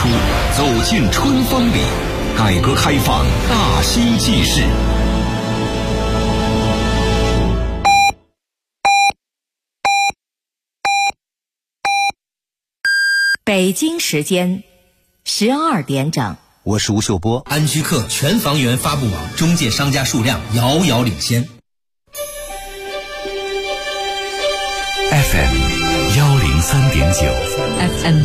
书，走进春风里，改革开放大兴纪事。 北京时间12点整， 我是吴秀波。 安居客全房源发布网中介商家数量遥遥领先。 FM 103.9 FM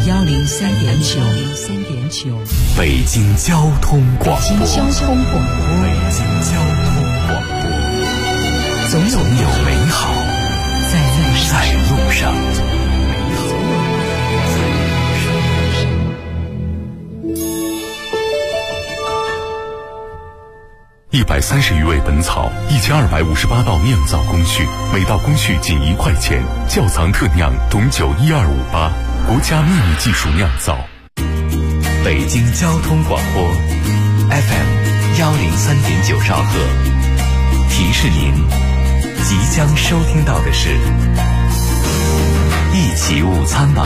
103.9 北京交通广播。 北京交通广播。 北京交通广播。总有美好在路上。130余味本草，1258道酿造工序，每道工序仅1块钱。窖藏特酿董酒12588，国家秘密技术酿造。北京交通广播 FM 103.9兆赫，提示您即将收听到的是一起午餐吧。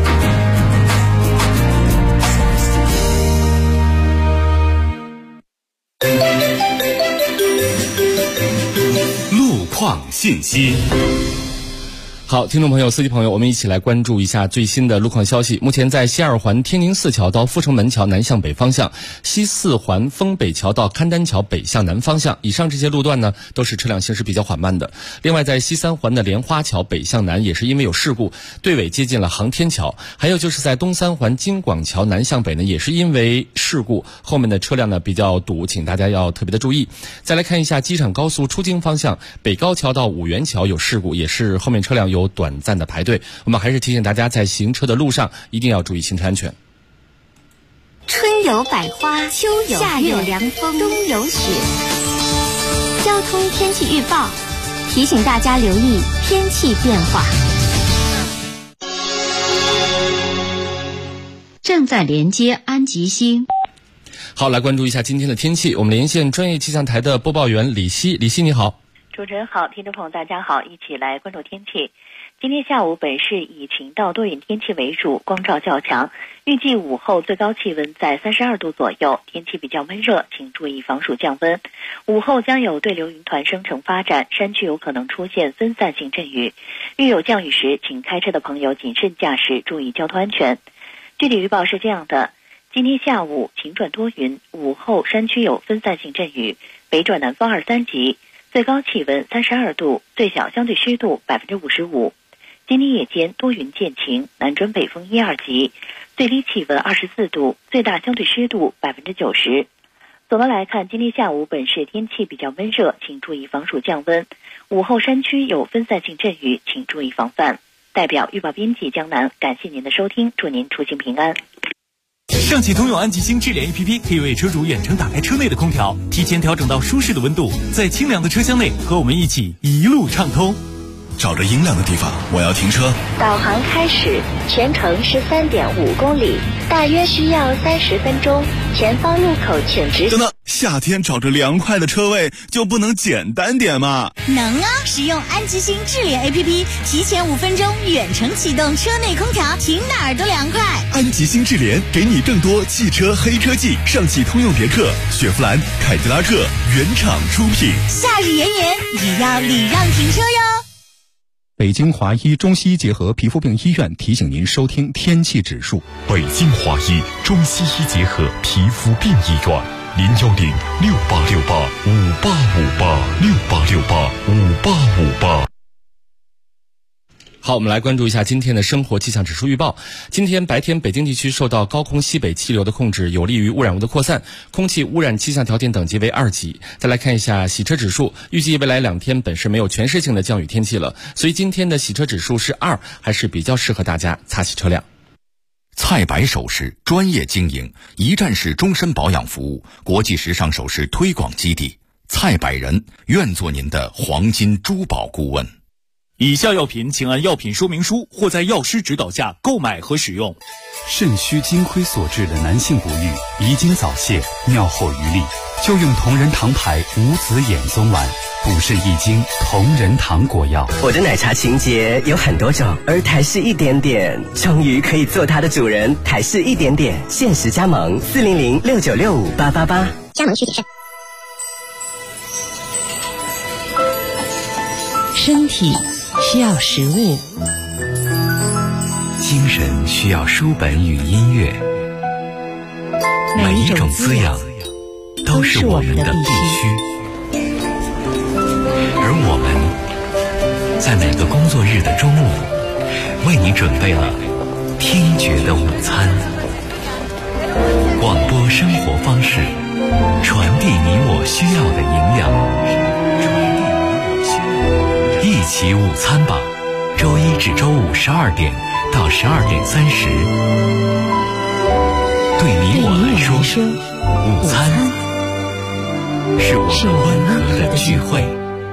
路况信息。 好，听众朋友、司机朋友，我们一起来关注一下最新的路况消息。目前在西二环天宁寺桥到阜成门桥南向北方向，西四环丰北桥到邯郸桥北向南方向，以上这些路段呢都是车辆行驶比较缓慢的。另外在西三环的莲花桥北向南也是因为有事故，队尾接近了航天桥。还有就是在东三环京广桥南向北呢，也是因为事故，后面的车辆呢比较堵，请大家要特别的注意。再来看一下机场高速出京方向，北高桥到五元桥有事故，也是后面车辆有短暂的排队。我们还是提醒大家，在行车的路上一定要注意行车安全。 春有百花，秋有夏有凉风，冬有雪。交通天气预报提醒大家留意天气变化。 正在连接安吉星。 好，来关注一下今天的天气。我们连线专业气象台的播报员李希。李希你好。 主持人好，听众朋友大家好，一起来关注天气。今天下午本市以晴到多云天气为主，光照较强，预计午后最高气温在32度左右，天气比较闷热，请注意防暑降温。午后将有对流云团生成发展，山区有可能出现分散性阵雨，遇有降雨时，请开车的朋友谨慎驾驶，注意交通安全。具体预报是这样的：今天下午晴转多云，午后山区有分散性阵雨，北转南风2、3级，最高气温32度，最小相对湿度55%。今天夜间多云见晴，南转北风1、2级，最低气温24度，最大相对湿度90%。总的来看，今天下午本市天气比较闷热，请注意防暑降温。午后山区有分散性阵雨，请注意防范。代表预报编辑江南，感谢您的收听，祝您出行平安。 上汽通用安吉星智联 APP 可以为车主远程打开车内的空调，提前调整到舒适的温度，在清凉的车厢内和我们一起一路畅通。 找着阴凉的地方，我要停车。 导航开始，全程13.5公里，大约需要30分钟。前方路口请直行。 等等，夏天找着凉快的车位就不能简单点吗？ 能啊！使用安吉星智联 APP， 提前5分钟远程启动车内空调，停哪儿都凉快。 安吉星智联给你更多汽车黑科技，上汽通用别克、雪佛兰、凯迪拉克原厂出品。 夏日炎炎，也要礼让停车哟。 北京华医中西医结合皮肤病医院提醒您收听天气指数。 北京华医中西医结合皮肤病医院，010686858586868685858。 好，我们来关注一下今天的生活气象指数预报。今天白天北京地区受到高空西北气流的控制，有利于污染物的扩散，空气污染气象条件等级为2级。再来看一下洗车指数，预计未来2天本市没有全市性的降雨天气了，所以今天的洗车指数是2，还是比较适合大家擦洗车辆。 蔡白首饰专业经营，一站式终身保养服务，国际时尚首饰推广基地。蔡百人愿做您的黄金珠宝顾问。 以下药品请按药品说明书或在药师指导下购买和使用。 肾虚金亏所致的男性不育、遗精早泄、尿后余力， 就用同仁堂牌无籽眼松丸，补肾益精，同仁堂果药。 我的奶茶情节有很多种，而台式一点点终于可以做它的主人。台式一点点限时加盟40069658888， 加盟需谨慎。 身体需要食物， 精神需要书本与音乐，每一种滋养都是我们的必须。而我们在每个工作日的中午，为你准备了听觉的午餐。广播生活方式，传递你我需要的营养。一起午餐吧，周一至周五12点到12点30。对你我来说，午餐是我们温和的聚会。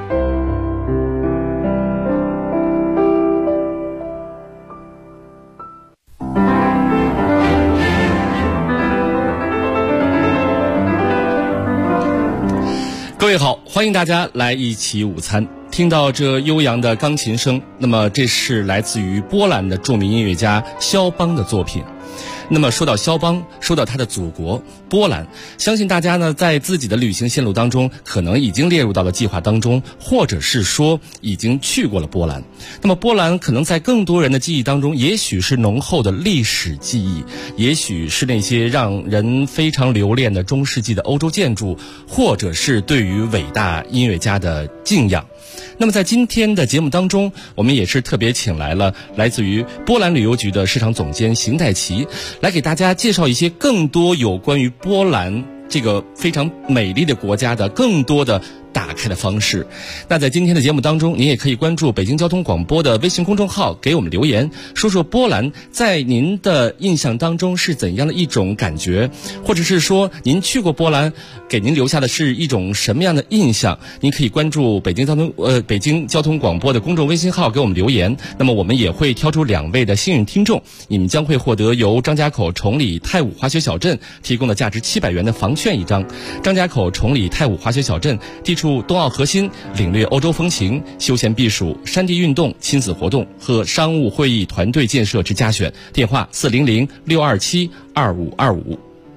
各位好，欢迎大家来一起午餐。听到这悠扬的钢琴声，那么这是来自于波兰的著名音乐家肖邦的作品。那么说到肖邦，说到他的祖国波兰，相信大家呢在自己的旅行线路当中可能已经列入到了计划当中，或者是说已经去过了波兰。那么波兰可能在更多人的记忆当中，也许是浓厚的历史记忆，也许是那些让人非常留恋的中世纪的欧洲建筑，或者是对于伟大音乐家的敬仰。那么在今天的节目当中，我们也是特别请来了来自于波兰旅游局的市场总监邢代奇，来给大家介绍一些更多有关于波兰这个非常美丽的国家的更多的打开的方式。那在今天的节目当中，您也可以关注北京交通广播的微信公众号，给我们留言，说说波兰在您的印象当中是怎样的一种感觉，或者是说您去过波兰，给您留下的是一种什么样的印象。您可以关注北京交通广播的公众微信号，给我们留言。那么我们也会挑出2位的幸运听众，你们将会获得由张家口崇礼太武滑雪小镇提供的价值700元的房券1张。张家口崇礼太武滑雪小镇地处冬奥核心，领略欧洲风情，休闲避暑、山地运动、亲子活动和商务会议团队建设之佳选。电话400-627-2525。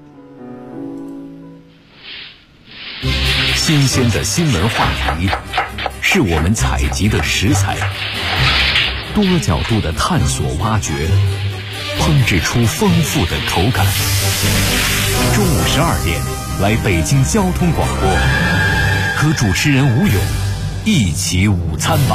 新鲜的新闻话题是我们采集的食材，多角度的探索挖掘，烹制出丰富的口感。中午12点，来北京交通广播，和主持人吴勇一起午餐吧。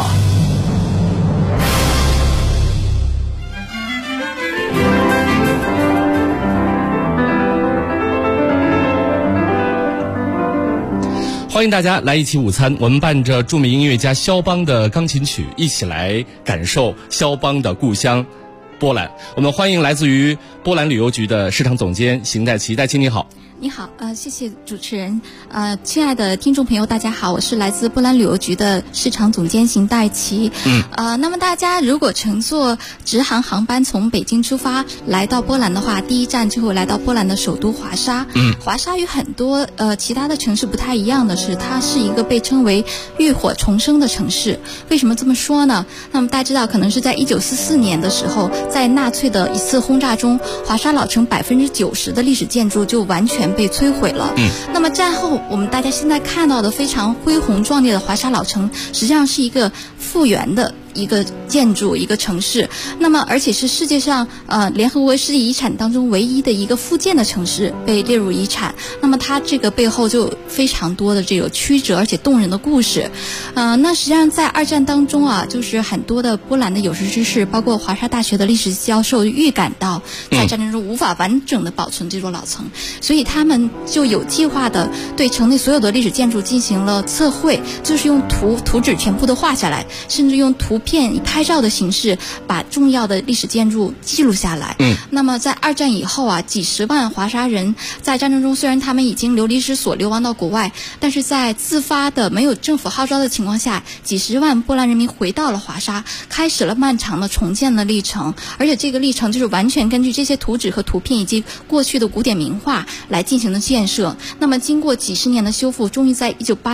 欢迎大家来一起午餐，我们伴着著名音乐家肖邦的钢琴曲，一起来感受肖邦的故乡波兰。我们欢迎来自于波兰旅游局的市场总监邢代奇。代奇你好。 你好，谢谢主持人。亲爱的听众朋友，大家好，我是来自波兰旅游局的市场总监邢代奇。那么大家如果乘坐直航航班从北京出发来到波兰的话，第一站就会来到波兰的首都华沙。华沙与很多其他的城市不太一样的是，它是一个被称为浴火重生的城市。为什么这么说呢？那么大家知道，可能是在1944年的时候，在纳粹的一次轰炸中，华沙老城90%的历史建筑就完全被摧毁了。那么战后我们大家现在看到的非常恢宏壮丽的华沙老城，实际上是一个复原的一个建筑，一个城市。那么而且是世界上联合国世界遗产当中唯一的一个复建的城市被列入遗产。那么它这个背后就有非常多的这个曲折而且动人的故事。那实际上在2战当中啊，就是很多的波兰的有识之士，包括华沙大学的历史教授预感到在战争中无法完整的保存这座老城，所以他们就有计划的对城内所有的历史建筑进行了测绘，就是用图纸全部都画下来，甚至用图片、以拍照的形式把重要的历史建筑记录下来。那么在二战以后啊，几十万华沙人在战争中，虽然他们已经流离失所，流亡到国外，但是在自发的没有政府号召的情况下，几十万波兰人民回到了华沙，开始了漫长的重建的历程。而且这个历程就是完全根据这些图纸和图片以及过去的古典名画来进行的建设。那么经过几十年的修复，终于在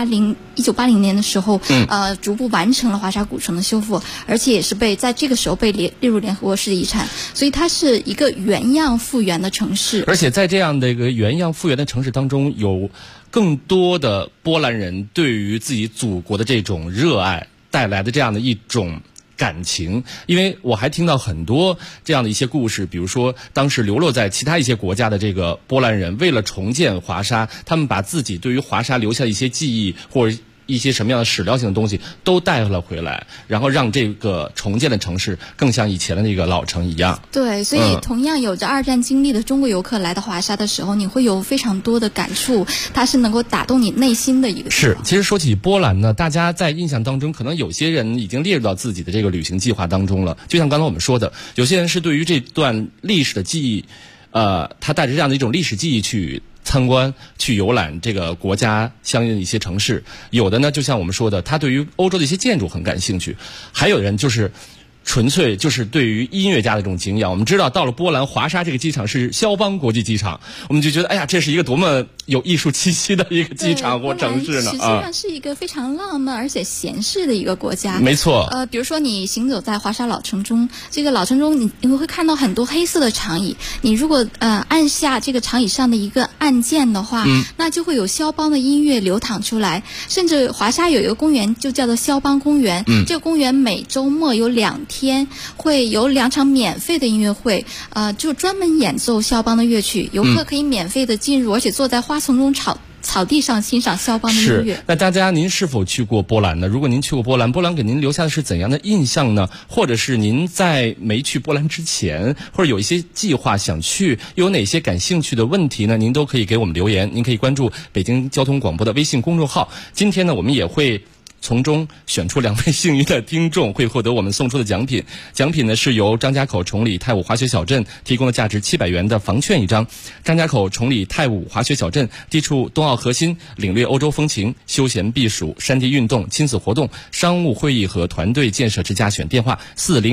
1980年的时候，逐步完成了华沙古城的修复，而且也是在这个时候被列入联合国世界遗产。所以它是一个原样复原的城市。 而且在这样的一个原样复原的城市当中，有更多的波兰人对于自己祖国的这种热爱带来的这样的一种感情。因为我还听到很多这样的一些故事，比如说当时流落在其他一些国家的这个波兰人，为了重建华沙，他们把自己对于华沙留下的一些记忆或者一些什么样的史料性的东西都带了回来，然后让这个重建的城市更像以前的那个老城一样。 对，所以同样有着二战经历的中国游客来到华沙的时候，你会有非常多的感触，它是能够打动你内心的一个地方。 是，其实说起波兰呢，大家在印象当中，可能有些人已经列入到自己的这个旅行计划当中了。就像刚才我们说的，有些人是对于这段历史的记忆，他带着这样的一种历史记忆去参观、去游览这个国家相应的一些城市。有的呢，就像我们说的，他对于欧洲的一些建筑很感兴趣；还有人就是纯粹就是对于音乐家的这种敬仰。我们知道，到了波兰华沙这个机场是肖邦国际机场，我们就觉得，哎呀，这是一个多么有艺术气息的一个机场或城市呢？ 实际上是一个非常浪漫而且闲适的一个国家。 没错。 比如说你行走在华沙老城中，这个老城中你会看到很多黑色的长椅。你如果按下这个长椅上的一个按键的话，那就会有肖邦的音乐流淌出来。甚至华沙有一个公园就叫做肖邦公园，这个公园每周末有2天会有2场免费的音乐会，就专门演奏肖邦的乐曲，游客可以免费的进入，而且坐在花丛中草地上欣赏肖邦的音乐。 是。那大家您是否去过波兰呢？如果您去过波兰，波兰给您留下的是怎样的印象呢？或者是您在没去波兰之前，或者有一些计划想去，又有哪些感兴趣的问题呢？您都可以给我们留言。您可以关注北京交通广播的微信公众号。今天呢，我们也会从中选出2位幸运的听众，会获得我们送出的奖品。奖品呢是由张家口崇礼太武滑雪小镇提供的价值700元的房券1张。张家口崇礼太武滑雪小镇地处冬奥核心，领略欧洲风情，休闲避暑、山地运动、亲子活动、商务会议和团队建设之家选。电话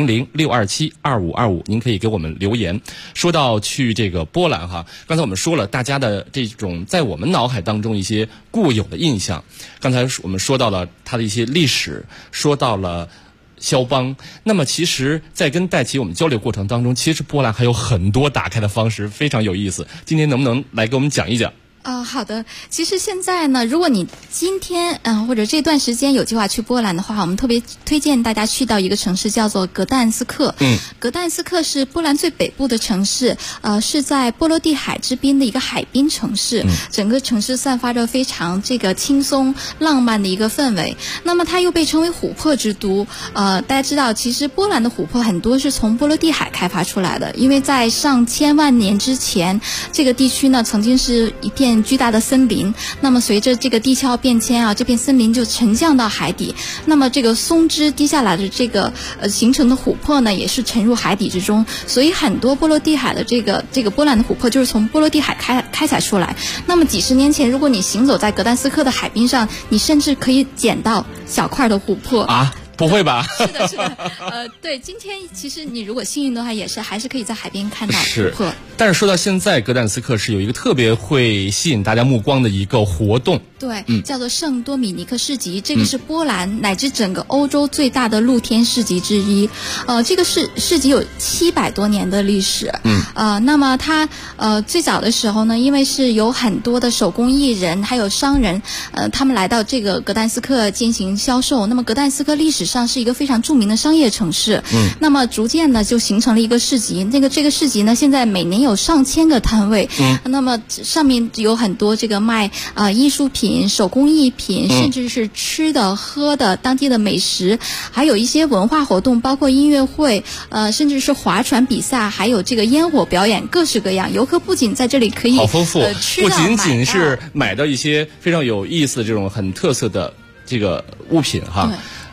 400-627-2525，您可以给我们留言。说到去这个波兰哈，刚才我们说了大家的这种在我们脑海当中一些固有的印象。刚才我们说到了它的一些历史，说到了肖邦。那么其实在跟戴琪我们交流过程当中，其实波兰还有很多打开的方式，非常有意思。今天能不能来给我们讲一讲？ 好的。其实现在呢，如果你今天或者这段时间有计划去波兰的话，我们特别推荐大家去到一个城市叫做格但斯克。格但斯克是波兰最北部的城市，是在波罗的海之滨的一个海滨城市。整个城市散发着非常这个轻松浪漫的一个氛围。那么它又被称为琥珀之都。大家知道，其实波兰的琥珀很多是从波罗的海开发出来的，因为在上千万年之前，这个地区呢曾经是一片巨大的森林。那么随着这个地壳变迁啊，这片森林就沉降到海底。那么这个松枝滴下来的这个形成的琥珀呢，也是沉入海底之中。所以很多波罗的海的这个波兰的琥珀就是从波罗的海开采出来。那么几十年前，如果你行走在格但斯克的海滨上，你甚至可以捡到小块的琥珀啊。不会吧？ 是的，是的。对，今天其实你如果幸运的话，还是可以在海边看到琥珀。 但是说到现在，格但斯克是有一个特别会吸引大家目光的一个活动。 对，叫做圣多米尼克市集。这个是波兰乃至整个欧洲最大的露天市集之一。这个市集有700多年的历史。那么它最早的时候呢，因为是有很多的手工艺人还有商人，他们来到这个格但斯克进行销售。那么格但斯克历史上是一个非常著名的商业城市。那么逐渐呢就形成了一个市集。这个市集呢，现在每年有上千个摊位。那么上面有很多这个卖艺术品、手工艺品，甚至是吃的、喝的、当地的美食，还有一些文化活动，包括音乐会，甚至是划船比赛，还有这个烟火表演，各式各样。游客不仅在这里可以好丰富， 吃不仅仅是买到一些非常有意思的这种很特色的这个物品哈。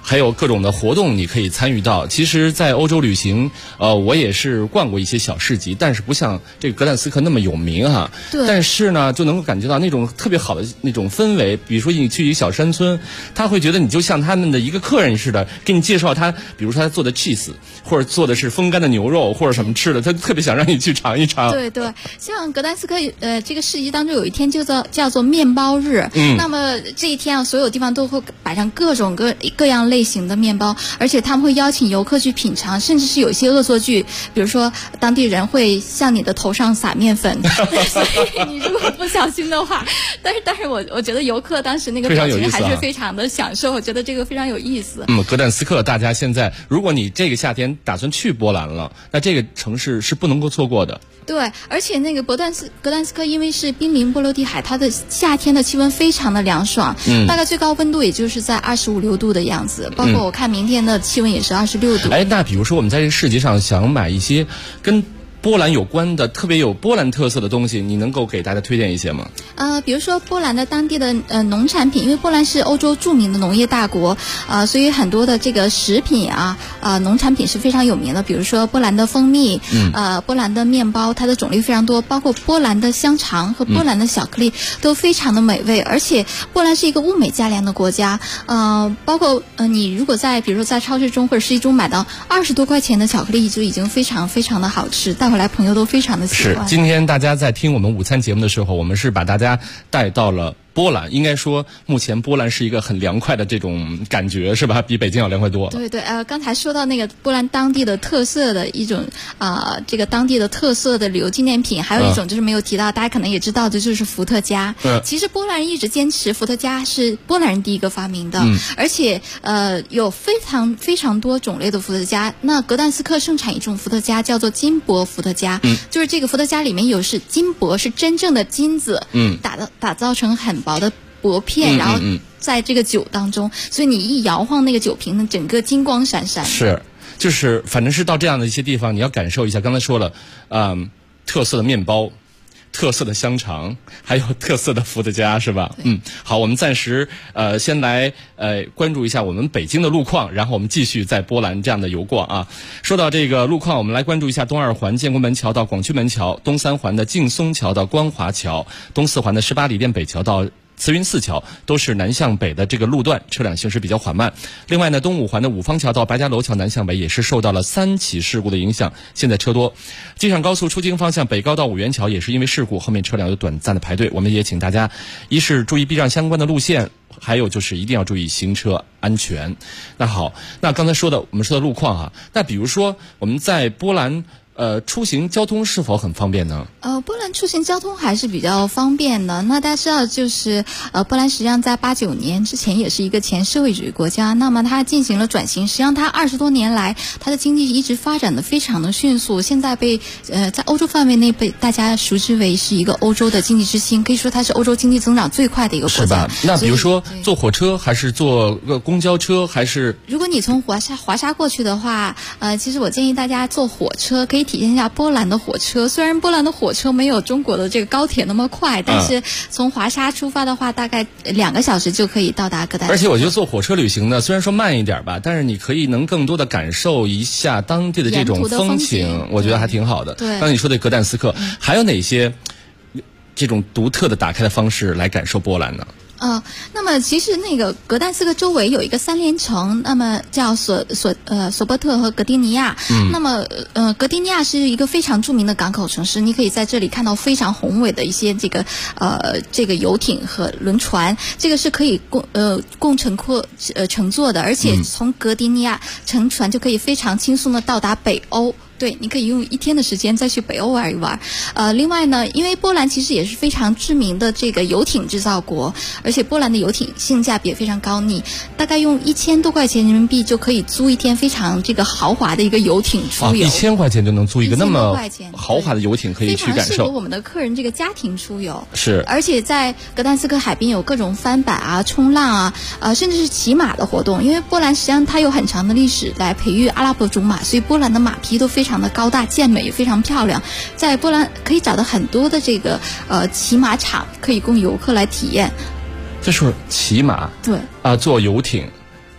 还有各种的活动你可以参与到。其实在欧洲旅行，我也是逛过一些小市集，但是不像这个格但斯克那么有名哈。 对。 但是呢，就能够感觉到那种特别好的那种氛围。比如说你去一个小山村，他会觉得你就像他们的一个客人似的，给你介绍他，比如说他做的 cheese， 或者做的是风干的牛肉，或者什么吃的，他特别想让你去尝一尝。 对对，像格但斯克这个市集当中有一天叫做面包日，那么这一天啊，所有地方都会摆上各种各样类型的面包，而且他们会邀请游客去品尝，甚至是有一些恶作剧，比如说当地人会向你的头上撒面粉，所以你如果不小心的话，但是我觉得游客当时那个表情还是非常的享受，我觉得这个非常有意思。 格但斯克，大家现在如果你这个夏天打算去波兰了，那这个城市是不能够错过的。 对，而且那个格但斯克因为是濒临波罗的海，它的夏天的气温非常的凉爽，大概最高温度也就是在25、6度的样子，包括我看明天的气温也是26度。 那比如说我们在这个市集上想买一些跟波兰有关的特别有波兰特色的东西，你能够给大家推荐一些吗？ 比如说波兰的当地的农产品，因为波兰是欧洲著名的农业大国，所以很多的这个食品农产品是非常有名的。比如说波兰的蜂蜜，波兰的面包，它的种类非常多，包括波兰的香肠和波兰的巧克力都非常的美味。而且波兰是一个物美价廉的国家，包括你如果比如说在超市中或者市集中买到20多块钱的巧克力，就已经非常非常的好吃，带回来朋友都非常的喜欢。 是，今天大家在听我们午餐节目的时候，我们是把大家带到了波兰。应该说目前波兰是一个很凉快的这种感觉，是吧？比北京要凉快多了。 对对，刚才说到那个波兰当地的特色的一种这个当地的特色的旅游纪念品，还有一种就是没有提到，大家可能也知道的就是伏特加。其实波兰人一直坚持伏特加是波兰人第一个发明的，而且有非常非常多种类的伏特加。那格但斯克盛产一种伏特加叫做金箔伏特加，就是这个伏特加里面是金箔，是真正的金子，打造成很薄的薄片，然后在这个酒当中，所以你一摇晃那个酒瓶呢，整个金光闪闪。 是，就是反正是到这样的一些地方，你要感受一下。刚才说了，特色的面包，特色的香肠，还有特色的伏特加，是吧？好，我们暂时先来关注一下我们北京的路况，然后我们继续在波兰这样的游逛啊。说到这个路况，我们来关注一下东二环建国门桥到广渠门桥，东三环的劲松桥到光华桥，东四环的18里店北桥到慈云寺桥都是南向北的这个路段，车辆行驶比较缓慢。另外呢，东五环的五方桥到白家楼桥南向北也是受到了3起事故的影响，现在车多。京上高速出京方向北高到五元桥也是因为事故，后面车辆有短暂的排队。我们也请大家一是注意避让相关的路线，还有就是一定要注意行车安全。那好，那刚才我们说的路况啊，那比如说我们在波兰出行交通是否很方便呢？ 波兰出行交通还是比较方便的。那大家知道，就是波兰实际上在89年之前也是一个前社会主义国家，那么它进行了转型，实际上它20多年来它的经济一直发展的非常的迅速，现在在欧洲范围内被大家熟知为是一个欧洲的经济之星，可以说它是欧洲经济增长最快的一个国家。是吧？ 那比如说坐火车还是坐公交车还是？ 如果你从华沙过去的话，其实我建议大家坐火车，可以体验一下波兰的火车。虽然波兰的火车没有中国的这个高铁那么快，但是从华沙出发的话，大概2个小时就可以到达格但斯克。 而且我觉得坐火车旅行呢，虽然说慢一点吧，但是你能更多的感受一下当地的这种风情，我觉得还挺好的。 对， 刚才你说的格但斯克，还有哪些这种独特的打开的方式来感受波兰呢？ 那么其实那个格但斯克周围有一个3连城，那么叫索波特和格丁尼亚。那么格丁尼亚是一个非常著名的港口城市，你可以在这里看到非常宏伟的一些这个游艇和轮船，这个是可以供乘坐的，而且从格丁尼亚乘船就可以非常轻松的到达北欧。对，你可以用1天的时间再去北欧玩一玩。另外呢，因为波兰其实也是非常知名的这个游艇制造国，而且波兰的游艇性价比也非常高，你大概用1000多块钱人民币就可以租1天非常这个豪华的一个游艇出游。 1000块钱就能租一个那么豪华的游艇，可以去感受。 非常适合我们的客人这个家庭出游。 是。 而且在格但斯克海边有各种翻板冲浪甚至是骑马的活动，因为波兰实际上它有很长的历史来培育阿拉伯种马，所以波兰的马匹都非常的高大健美，也非常漂亮。在波兰可以找到很多的这个骑马场，可以供游客来体验。 这是骑马， 对坐游艇，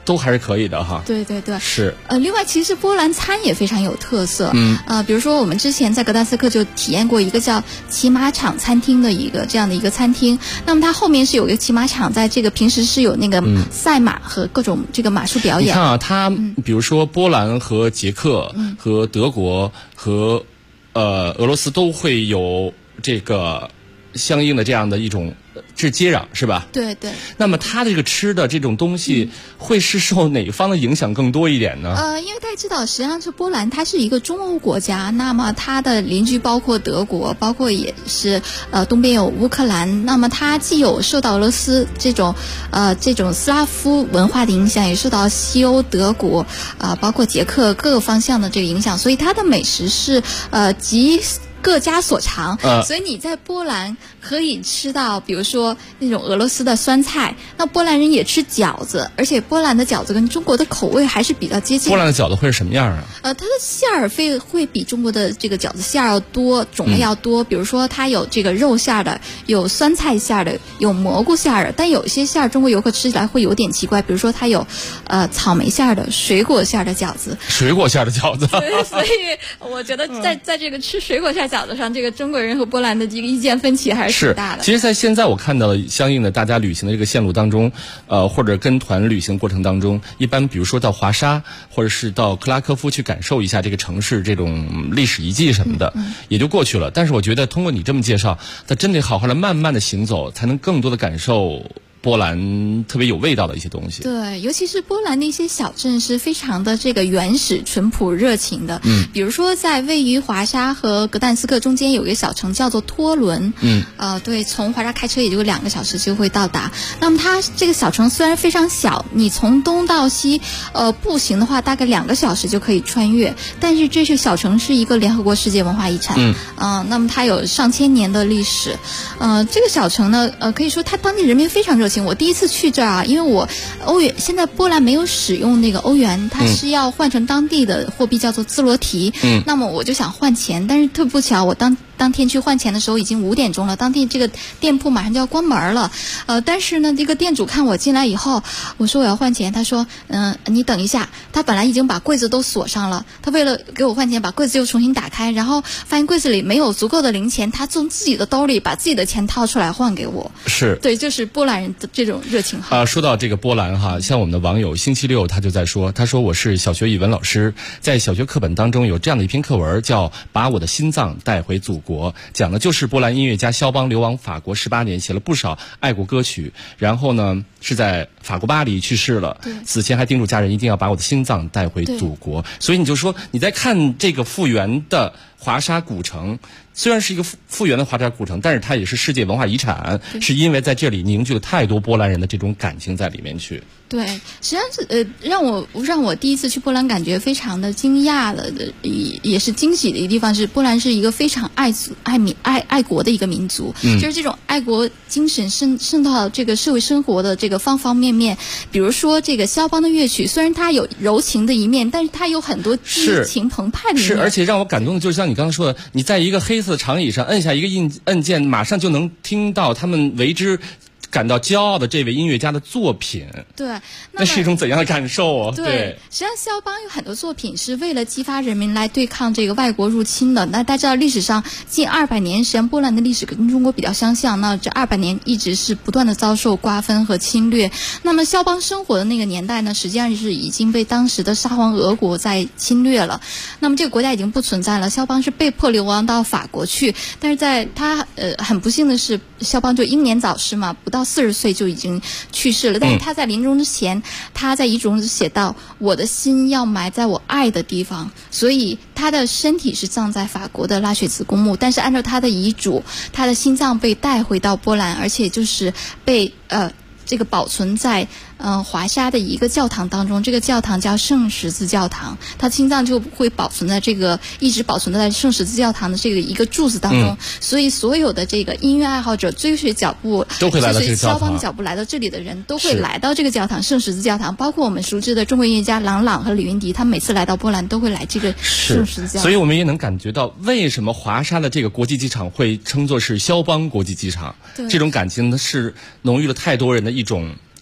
都还是可以的哈。 对对对， 是。 另外其实波兰餐也非常有特色。比如说我们之前在格达斯克就体验过一个叫骑马场餐厅的这样的一个餐厅。那么它后面是有一个骑马场，在这个平时是有那个赛马和各种这个马术表演。 你看啊，它比如说波兰和捷克和德国和俄罗斯都会有这个相应的这样的一种是接壤是吧？ 对对。 那么它这个吃的这种东西会是受哪方的影响更多一点呢？ 因为大家知道，实际上是波兰，它是一个中欧国家，那么它的邻居包括德国，包括也是东边有乌克兰，那么它既有受到俄罗斯这种斯拉夫文化的影响，也受到西欧德国包括捷克各个方向的这个影响，所以它的美食是集各家所长，所以你在波兰可以吃到比如说那种俄罗斯的酸菜，那波兰人也吃饺子，而且波兰的饺子跟中国的口味还是比较接近。 波兰的饺子会是什么样啊？ 它的馅儿会比中国的这个饺子馅儿要多，种类要多。比如说它有这个肉馅儿的，有酸菜馅儿的，有蘑菇馅儿的，但有一些馅儿中国游客吃起来会有点奇怪，比如说它有草莓馅儿的、水果馅儿的饺子。 水果馅儿的饺子。 对，所以我觉得在这个吃水果馅饺子上，这个中国人和波兰的这个意见分歧还是挺大的。 其实在现在我看到了相应的大家旅行的这个线路当中，或者跟团旅行过程当中，一般比如说到华沙或者是到克拉科夫去感受一下这个城市这种历史遗迹什么的，也就过去了。但是我觉得通过你这么介绍，他真得好好的慢慢的行走，才能更多的感受波兰特别有味道的一些东西。 对，尤其是波兰的一些小镇是非常的这个原始、淳朴、热情的。比如说在位于华沙和格但斯克中间有一个小城叫做托伦。对，从华沙开车也就2个小时就会到达。那么它这个小城虽然非常小，你从东到西，步行的话大概2个小时就可以穿越。但是这是小城是一个联合国世界文化遗产。那么它有上千年的历史。这个小城呢，可以说它当地人民非常热情。我第一次去这儿啊，因为我欧元现在波兰没有使用那个欧元，它是要换成当地的货币叫做兹罗提。那么我就想换钱，但是特不巧，我当天去换钱的时候已经5点钟了，当地这个店铺马上就要关门了。但是呢，这个店主看我进来以后，我说我要换钱，他说你等一下。他本来已经把柜子都锁上了，他为了给我换钱，把柜子又重新打开，然后发现柜子里没有足够的零钱，他从自己的兜里把自己的钱掏出来换给我。 是， 对，就是波兰人的这种热情。 说到这个波兰哈，像我们的网友星期六他就在说，他说我是小学语文老师，在小学课本当中有这样的一篇课文叫《把我的心脏带回祖国》，讲的就是波兰音乐家肖邦流亡法国18年，写了不少爱国歌曲，然后呢是在法国巴黎去世了，死前还叮嘱家人一定要把我的心脏带回祖国。所以你就说你在看这个复原的华沙古城，虽然是一个复原的华沙古城，但是它也是世界文化遗产，是因为在这里凝聚了太多波兰人的这种感情在里面去。 对，实际上是让我第一次去波兰感觉非常的惊讶的，也是惊喜的一个地方是，波兰是一个非常爱国的一个民族，就是这种爱国精神渗透到这个社会生活的这个方方面面。比如说这个肖邦的乐曲，虽然它有柔情的一面，但是它有很多激情澎湃的一面。 是，而且让我感动的就是像你刚刚说的，你在一个黑色的长椅上摁下一个按键，马上就能听到他们为之感到骄傲的这位音乐家的作品。 对， 那是一种怎样的感受啊？ 对，实际上肖邦有很多作品是为了激发人民来对抗这个外国入侵的。那大家知道历史上近200年，实际上波兰的历史跟中国比较相像，那这200年一直是不断的遭受瓜分和侵略。那么肖邦生活的那个年代呢，实际上是已经被当时的沙皇俄国在侵略了。那么这个国家已经不存在了，肖邦是被迫流亡到法国去，但是在他很不幸的是，肖邦就英年早逝嘛，不到40岁就已经去世了。但是他在临终之前，他在遗嘱中写道：我的心要埋在我爱的地方。所以他的身体是葬在法国的拉雪兹公墓，但是按照他的遗嘱，他的心脏被带回到波兰，而且就是被这个保存在华沙的一个教堂当中，这个教堂叫圣十字教堂，他心脏就会保存在一直保存在圣十字教堂的这个一个柱子当中。所以所有的这个音乐爱好者追随脚步， 都会来到这个教堂， 肖邦的脚步来到这里的人都会来到这个教堂圣十字教堂，包括我们熟知的中国音乐家郎朗和李云迪，他每次来到波兰都会来这个圣十字教堂。 所以我们也能感觉到为什么华沙的这个国际机场会称作是肖邦国际机场，这种感情是浓郁了太多人的一种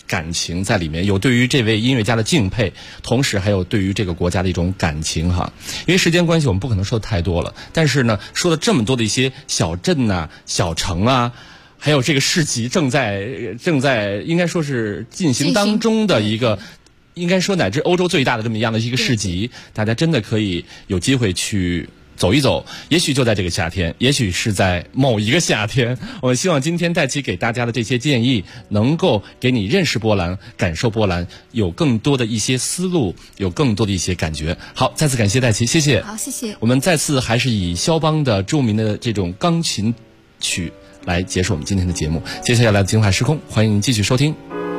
感情在里面，有对于这位音乐家的敬佩，同时还有对于这个国家的一种感情哈。因为时间关系，我们不可能说的太多了，但是呢，说了这么多的一些小镇啊、小城啊，还有这个市集正在应该说是进行当中的一个，应该说乃至欧洲最大的这么样的一个市集，大家真的可以有机会去走一走，也许就在这个夏天，也许是在某一个夏天。我希望今天戴奇给大家的这些建议，能够给你认识波兰、感受波兰，有更多的一些思路，有更多的一些感觉。好，再次感谢戴奇，谢谢。 好，谢谢。 我们再次还是以肖邦的著名的这种钢琴曲来结束我们今天的节目。接下来的精华时空，欢迎您继续收听。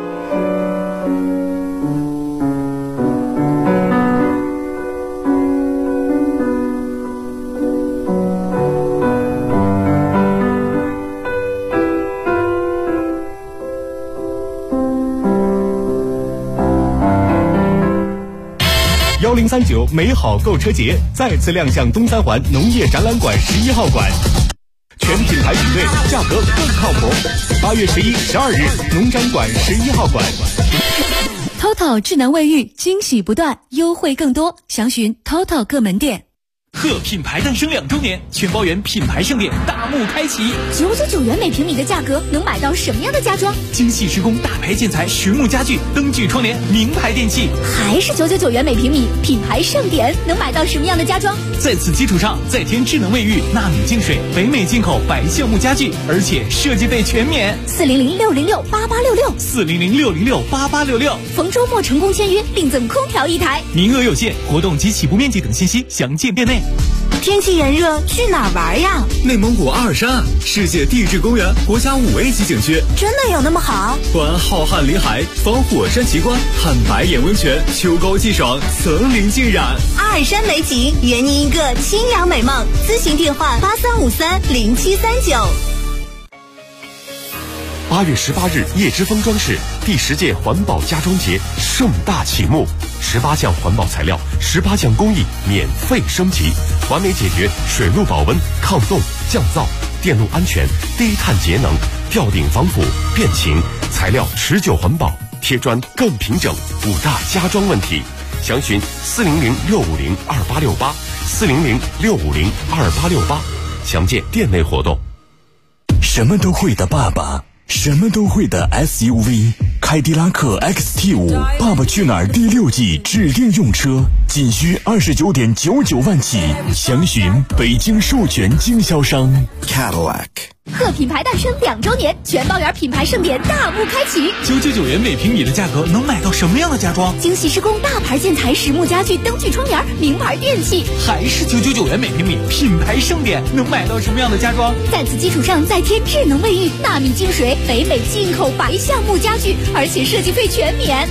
1039美好购车节再次亮相东三环农业展览馆11号馆，全品牌品类，价格更靠谱。8月11、12日，农展馆11号馆。 TOTO 智能卫浴，惊喜不断，优惠更多，详询 TOTO 各门店。 贺品牌诞生2周年，全包园品牌盛典大幕开启 ，999元每平米的价格能买到什么样的家装？ 精细施工，大牌建材，实木家具，灯具窗帘，名牌电器， 还是999元每平米，品牌盛典能买到什么样的家装？ 在此基础上再添智能卫浴、纳米净水、北美进口白橡木家具，而且设计费全免。 400-606-8866，400-606-8866，逢周末成功签约，另赠空调1台， 名额有限，活动及起步面积等信息详见店内。 天气炎热，去哪儿玩呀？ 内蒙古阿尔山，世界地质公园国家5A 级景区， 真的有那么好？ 观浩瀚林海，访火山奇观，看白眼温泉，秋高气爽，层林尽染。 阿尔山美景，圆你一个清凉美梦。咨询电话83530739。 8月18日，叶之峰装饰第10届环保家装节盛大启幕，18项环保材料，18项工艺免费升级，完美解决水路保温、抗冻、降噪、电路安全、低碳节能、吊顶防腐、变形，材料持久环保，贴砖更平整，5大家装问题。详询400-650-2868，400-650-2868，详见店内活动。 什么都会的爸爸，什么都会的 SUV， 凯迪拉克 XT5 爸爸去哪儿第6季指定用车，仅需29.99万起，详询北京授权经销商 Cadillac。 贺品牌诞生2周年，全包园品牌盛典大幕开启 ，999元每平米的价格能买到什么样的家装？ 精细施工，大牌建材，实木家具，灯具窗帘，名牌电器， 还是999元每平米，品牌盛典能买到什么样的家装？ 在此基础上再添智能卫浴、纳米净水、北美进口白橡木家具，而且设计费全免。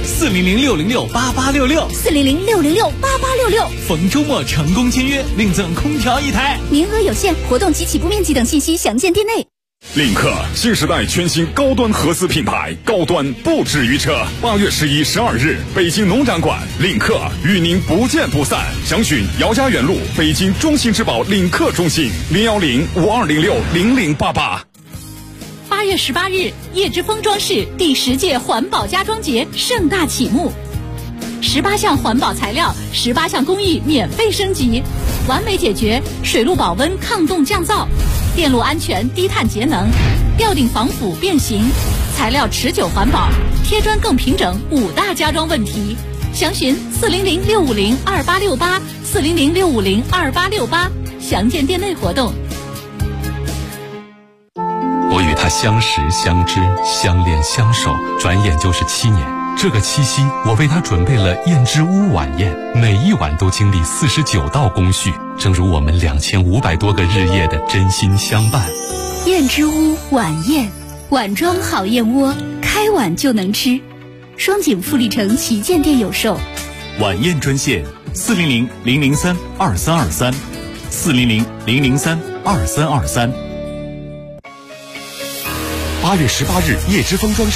400-606-8866，400-606-8866，逢周末成功签约，另赠空调1台， 名额有限，活动及起步面积等信息详见店内。 领克新时代全新高端合资品牌，高端不止于车。8月11、12日，北京农展馆，领克与您不见不散。详询姚家园路北京中信之宝领克中心，010-5206-0088。 8月18日，叶之峰装饰第10届环保家装节盛大启幕，18项环保材料，18项工艺免费升级，完美解决水路保温、抗冻降噪、电路安全、低碳节能、吊顶防腐变形，材料持久环保，贴砖更平整，5大家装问题。详询400-650-2868，400-650-2868，详见店内活动。 我与他相识、相知、相恋、相守，转眼就是7年。这个7夕，我为他准备了燕之屋晚宴，每一晚都经历49道工序，正如我们2500多个日夜的真心相伴。 燕之屋晚宴，碗装好燕窝，开碗就能吃。双井富力城旗舰店有售。 晚宴专线400-003-2323，400-003-2323。 8月18日，叶之峰装饰